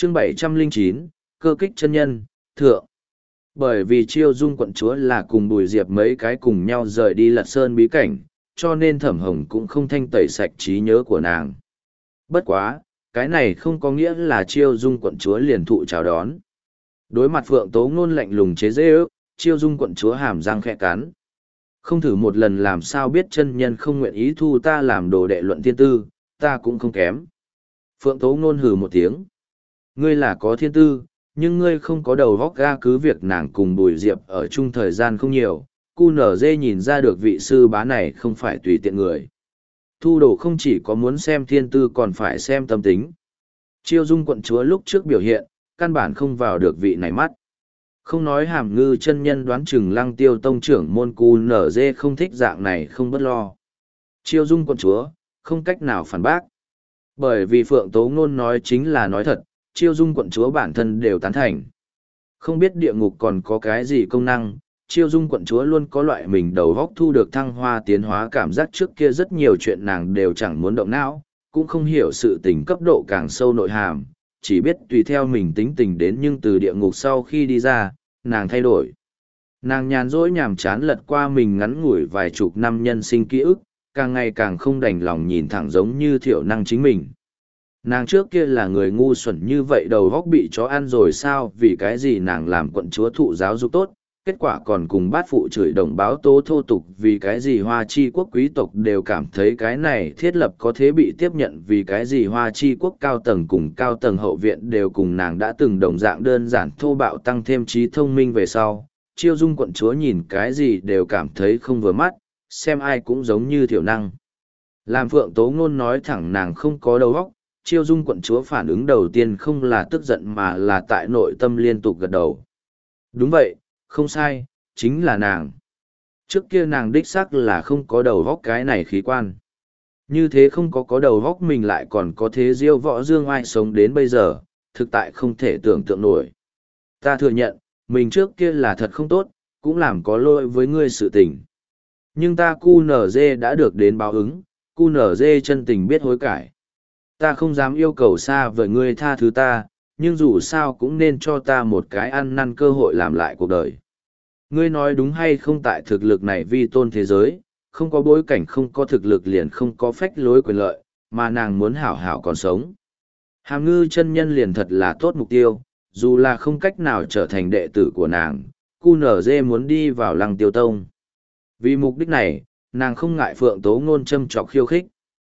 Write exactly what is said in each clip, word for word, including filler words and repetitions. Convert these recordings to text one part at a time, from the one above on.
chương bảy trăm lẻ chín, cơ kích chân nhân, thượng. Bởi vì Chiêu Dung quận chúa là cùng Bùi Diệp mấy cái cùng nhau rời đi Lật Sơn bí cảnh, cho nên Thẩm Hồng cũng không thanh tẩy sạch trí nhớ của nàng. Bất quá, cái này không có nghĩa là Chiêu Dung quận chúa liền thụ chào đón. Đối mặt Phượng Tố Ngôn lạnh lùng chế giễu, ước, Chiêu Dung quận chúa hàm răng khẽ cắn. Không thử một lần làm sao biết chân nhân không nguyện ý thu ta làm đồ đệ luận thiên tư, ta cũng không kém. Phượng Tố Ngôn hừ một tiếng. Ngươi là có thiên tư, nhưng ngươi không có đầu góc ga, cứ việc nàng cùng Bùi Diệp ở chung thời gian không nhiều, cu nở dê nhìn ra được vị sư bá này không phải tùy tiện người. Thu đồ không chỉ có muốn xem thiên tư còn phải xem tâm tính. Chiêu Dung quận chúa lúc trước biểu hiện, căn bản không vào được vị này mắt. Không nói Hàm Ngư chân nhân đoán chừng Lăng Tiêu tông trưởng môn cu nở dê không thích dạng này không bất lo. Chiêu Dung quận chúa, không cách nào phản bác. Bởi vì Phượng Tố Ngôn nói chính là nói thật, Chiêu Dung quận chúa bản thân đều tán thành. Không biết địa ngục còn có cái gì công năng, Chiêu Dung quận chúa luôn có loại mình đầu góc thu được thăng hoa tiến hóa cảm giác, trước kia rất nhiều chuyện nàng đều chẳng muốn động não, cũng không hiểu sự tình cấp độ càng sâu nội hàm, chỉ biết tùy theo mình tính tình đến, nhưng từ địa ngục sau khi đi ra, nàng thay đổi. Nàng nhàn rỗi nhàm chán lật qua mình ngắn ngủi vài chục năm nhân sinh ký ức, càng ngày càng không đành lòng nhìn thẳng giống như thiểu năng chính mình. Nàng trước kia là người ngu xuẩn như vậy, đầu góc bị chó ăn rồi sao, vì cái gì nàng làm quận chúa thụ giáo dục tốt, kết quả còn cùng bát phụ chửi đồng báo tố thô tục, vì cái gì Hoa Chi quốc quý tộc đều cảm thấy cái này thiết lập có thế bị tiếp nhận, vì cái gì Hoa Chi quốc cao tầng cùng cao tầng hậu viện đều cùng nàng đã từng đồng dạng đơn giản thô bạo, tăng thêm trí thông minh về sau. Chiêu Dung quận chúa nhìn cái gì đều cảm thấy không vừa mắt, xem ai cũng giống như thiểu năng. Làm Phượng Tố Ngôn nói thẳng nàng không có đầu óc, Chiêu Dung quận chúa phản ứng đầu tiên không là tức giận mà là tại nội tâm liên tục gật đầu. Đúng vậy, không sai, chính là nàng. Trước kia nàng đích xác là không có đầu óc cái này khí quan. Như thế không có có đầu óc mình lại còn có thế diêu võ dương ai sống đến bây giờ, thực tại không thể tưởng tượng nổi. Ta thừa nhận, mình trước kia là thật không tốt, cũng làm có lỗi với ngươi sự tình. Nhưng ta cu nở dê đã được đến báo ứng, cu nở dê chân tình biết hối cải. Ta không dám yêu cầu xa với ngươi tha thứ ta, nhưng dù sao cũng nên cho ta một cái ăn năn cơ hội làm lại cuộc đời. Ngươi nói đúng hay không, tại thực lực này vi tôn thế giới, không có bối cảnh không có thực lực liền không có phách lối quyền lợi, mà nàng muốn hảo hảo còn sống. Hàm Ngư chân nhân liền thật là tốt mục tiêu, dù là không cách nào trở thành đệ tử của nàng, cu nở dê muốn đi vào Lăng Tiêu tông. Vì mục đích này, nàng không ngại Phượng Tố Ngôn châm chọc khiêu khích.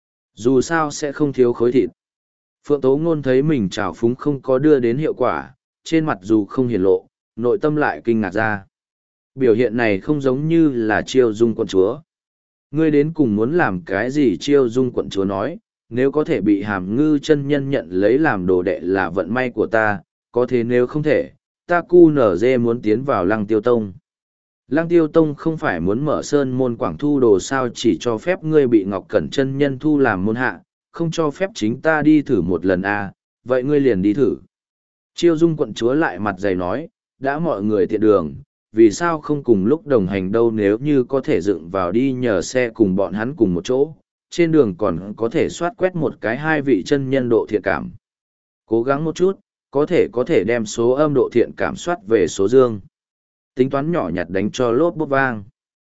Dù sao sẽ không thiếu khối thịt. Phượng Tố Ngôn thấy mình trào phúng không có đưa đến hiệu quả, trên mặt dù không hiển lộ, nội tâm lại kinh ngạc ra. Biểu hiện này không giống như là Chiêu Dung quận chúa. Ngươi đến cùng muốn làm cái gì? Chiêu Dung quận chúa nói, nếu có thể bị Hàm Ngư chân nhân nhận lấy làm đồ đệ là vận may của ta, có thế nếu không thể, ta cu nở dê muốn tiến vào Lăng Tiêu tông. Lăng Tiêu tông không phải muốn mở sơn môn quảng thu đồ sao, chỉ cho phép ngươi bị Ngọc Cẩn chân nhân thu làm môn hạ, không cho phép chính ta đi thử một lần à, vậy ngươi liền đi thử. Chiêu Dung quận chúa lại mặt dày nói, đã mọi người tiện đường, vì sao không cùng lúc đồng hành đâu, nếu như có thể dựng vào đi nhờ xe cùng bọn hắn cùng một chỗ, trên đường còn có thể soát quét một cái hai vị chân nhân độ thiện cảm. Cố gắng một chút, có thể có thể đem số âm độ thiện cảm soát về số dương. Tính toán nhỏ nhặt đánh cho lốp bốp vang.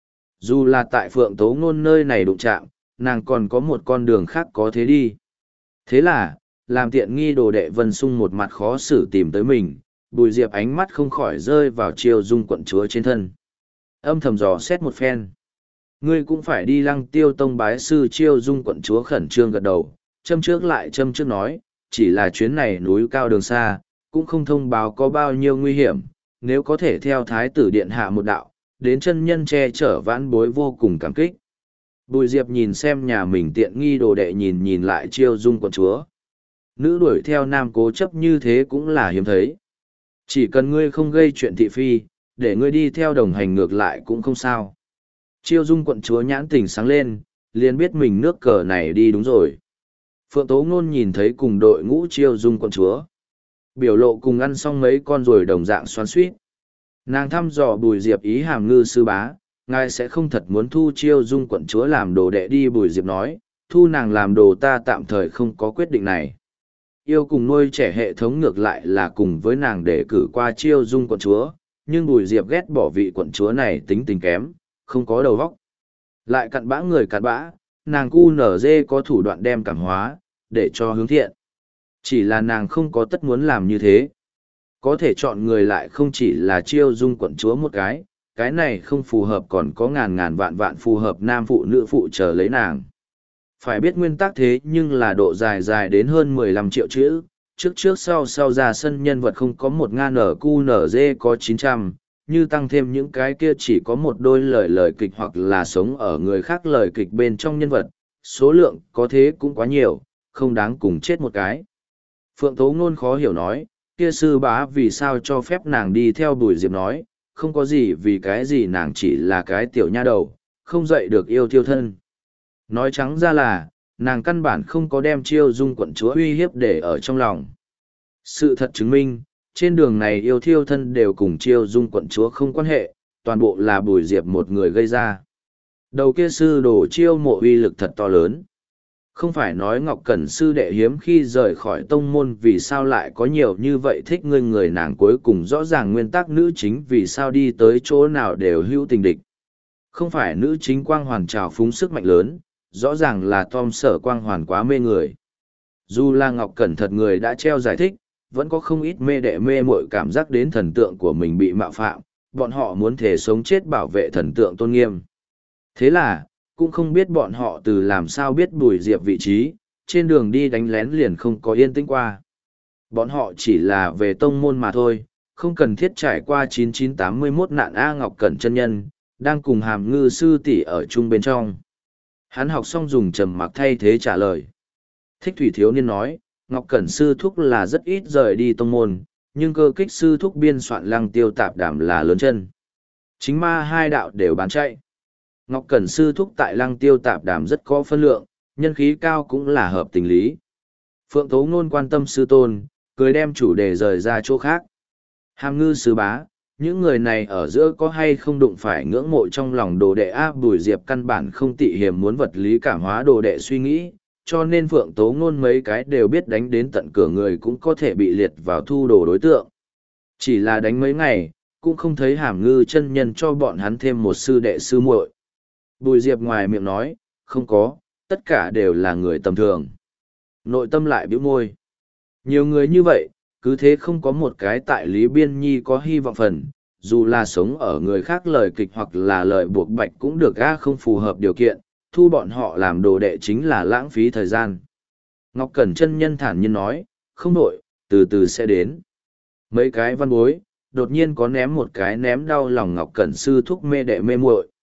Dù là tại Phượng Tố Ngôn nơi này đụng chạm, nàng còn có một con đường khác có thế đi. Thế là, làm tiện nghi đồ đệ Vân Sung một mặt khó xử tìm tới mình, Bùi Diệp ánh mắt không khỏi rơi vào Chiêu Dung quận chúa trên thân. Âm thầm dò xét một phen. Ngươi cũng phải đi Lăng Tiêu tông bái sư. Chiêu Dung quận chúa khẩn trương gật đầu, châm trước lại châm trước nói, chỉ là chuyến này núi cao đường xa, cũng không thông báo có bao nhiêu nguy hiểm, nếu có thể theo Thái tử điện hạ một đạo, đến chân nhân che chở vãn bối vô cùng cảm kích. Bùi Diệp nhìn xem nhà mình tiện nghi đồ đệ, nhìn nhìn lại Chiêu Dung quận chúa. Nữ đuổi theo nam cố chấp như thế cũng là hiếm thấy. Chỉ cần ngươi không gây chuyện thị phi, để ngươi đi theo đồng hành ngược lại cũng không sao. Chiêu Dung quận chúa nhãn tình sáng lên, liền biết mình nước cờ này đi đúng rồi. Phượng Tố Ngôn nhìn thấy cùng đội ngũ Chiêu Dung quận chúa, biểu lộ cùng ăn xong mấy con rồi đồng dạng xoắn xuýt. Nàng thăm dò Bùi Diệp ý, Hàm Ngư sư bá, ngài sẽ không thật muốn thu Chiêu Dung quận chúa làm đồ đệ đi? Bùi Diệp nói, thu nàng làm đồ ta tạm thời không có quyết định này. yêu cùng nuôi trẻ hệ thống ngược lại là cùng với nàng để cử qua chiêu dung quận chúa, nhưng Bùi Diệp ghét bỏ vị quận chúa này tính tình kém, không có đầu óc. Lại cặn bã người cặn bã, nàng cu nở dê có thủ đoạn đem cảm hóa, để cho hướng thiện. Chỉ là nàng không có tất muốn làm như thế. Có thể chọn người lại không chỉ là chiêu dung quận chúa một cái, cái này không phù hợp còn có ngàn ngàn vạn vạn phù hợp nam phụ nữ phụ chờ lấy nàng. Phải biết nguyên tắc thế nhưng là độ dài dài đến hơn mười lăm triệu chữ, trước trước sau sau ra sân nhân vật không có một ngàn nở cu nở dê có chín trăm, như tăng thêm những cái kia chỉ có một đôi lời lời kịch hoặc là sống ở người khác lời kịch bên trong nhân vật, số lượng có thế cũng quá nhiều, không đáng cùng chết một cái. Phượng Tố Ngôn khó hiểu nói, kia sư bá vì sao cho phép nàng đi theo Bùi Diệp nói, không có gì vì cái gì nàng chỉ là cái tiểu nha đầu, không dậy được yêu thiêu thân. Nói trắng ra là, nàng căn bản không có đem chiêu dung quận chúa uy hiếp để ở trong lòng. Sự thật chứng minh, trên đường này yêu thiêu thân đều cùng chiêu dung quận chúa không quan hệ, toàn bộ là Bùi Diệp một người gây ra. Đầu kia sư đồ chiêu mộ uy lực thật to lớn. Không phải nói Ngọc Cẩn sư đệ hiếm khi rời khỏi tông môn vì sao lại có nhiều như vậy thích ngươi người nàng cuối cùng rõ ràng nguyên tắc nữ chính vì sao đi tới chỗ nào đều hữu tình địch. Không phải nữ chính quang hoàn trào phúng sức mạnh lớn, rõ ràng là Tom Sở quang hoàn quá mê người. Dù là Ngọc Cẩn thật người đã treo giải thích, vẫn có không ít mê đệ mê mội cảm giác đến thần tượng của mình bị mạo phạm, bọn họ muốn thể sống chết bảo vệ thần tượng tôn nghiêm. Thế là, cũng không biết bọn họ từ làm sao biết Bùi Diệp vị trí, trên đường đi đánh lén liền không có yên tĩnh qua. Bọn họ chỉ là về tông môn mà thôi, không cần thiết trải qua chín chín tám mươi mốt nạn A Ngọc Cẩn chân nhân, đang cùng Hàm Ngư sư tỷ ở chung bên trong. Hắn học xong dùng trầm mặc thay thế trả lời. Thích Thủy thiếu niên nói, Ngọc Cẩn sư thúc là rất ít rời đi tông môn, nhưng cơ kích sư thúc biên soạn Lăng Tiêu Tạp Đàm là lớn chân. Chính ma hai đạo đều bán chạy. Ngọc Cẩn sư thúc tại Lăng Tiêu Tạp Đàm rất có phân lượng, nhân khí cao cũng là hợp tình lý. Phượng Tố Ngôn quan tâm sư tôn, cười đem chủ đề rời ra chỗ khác. Hàm Ngư sư bá, những người này ở giữa có hay không đụng phải ngưỡng mộ trong lòng đồ đệ áp Bùi Diệp căn bản không tị hiềm muốn vật lý cảm hóa đồ đệ suy nghĩ, cho nên Phượng Tố Ngôn mấy cái đều biết đánh đến tận cửa người cũng có thể bị liệt vào thu đồ đối tượng. Chỉ là đánh mấy ngày, cũng không thấy Hàm Ngư chân nhân cho bọn hắn thêm một sư đệ sư muội. Bùi Diệp ngoài miệng nói, không có, tất cả đều là người tầm thường. Nội tâm lại bĩu môi. Nhiều người như vậy, cứ thế không có một cái tại Lý Biên Nhi có hy vọng phần, dù là sống ở người khác lời kịch hoặc là lời buộc bạch cũng được ga không phù hợp điều kiện, thu bọn họ làm đồ đệ chính là lãng phí thời gian. Ngọc Cẩn chân nhân thản nhiên nói, không nội, từ từ sẽ đến. Mấy cái văn bối, đột nhiên có ném một cái ném đau lòng Ngọc Cẩn sư thúc mê đệ mê muội.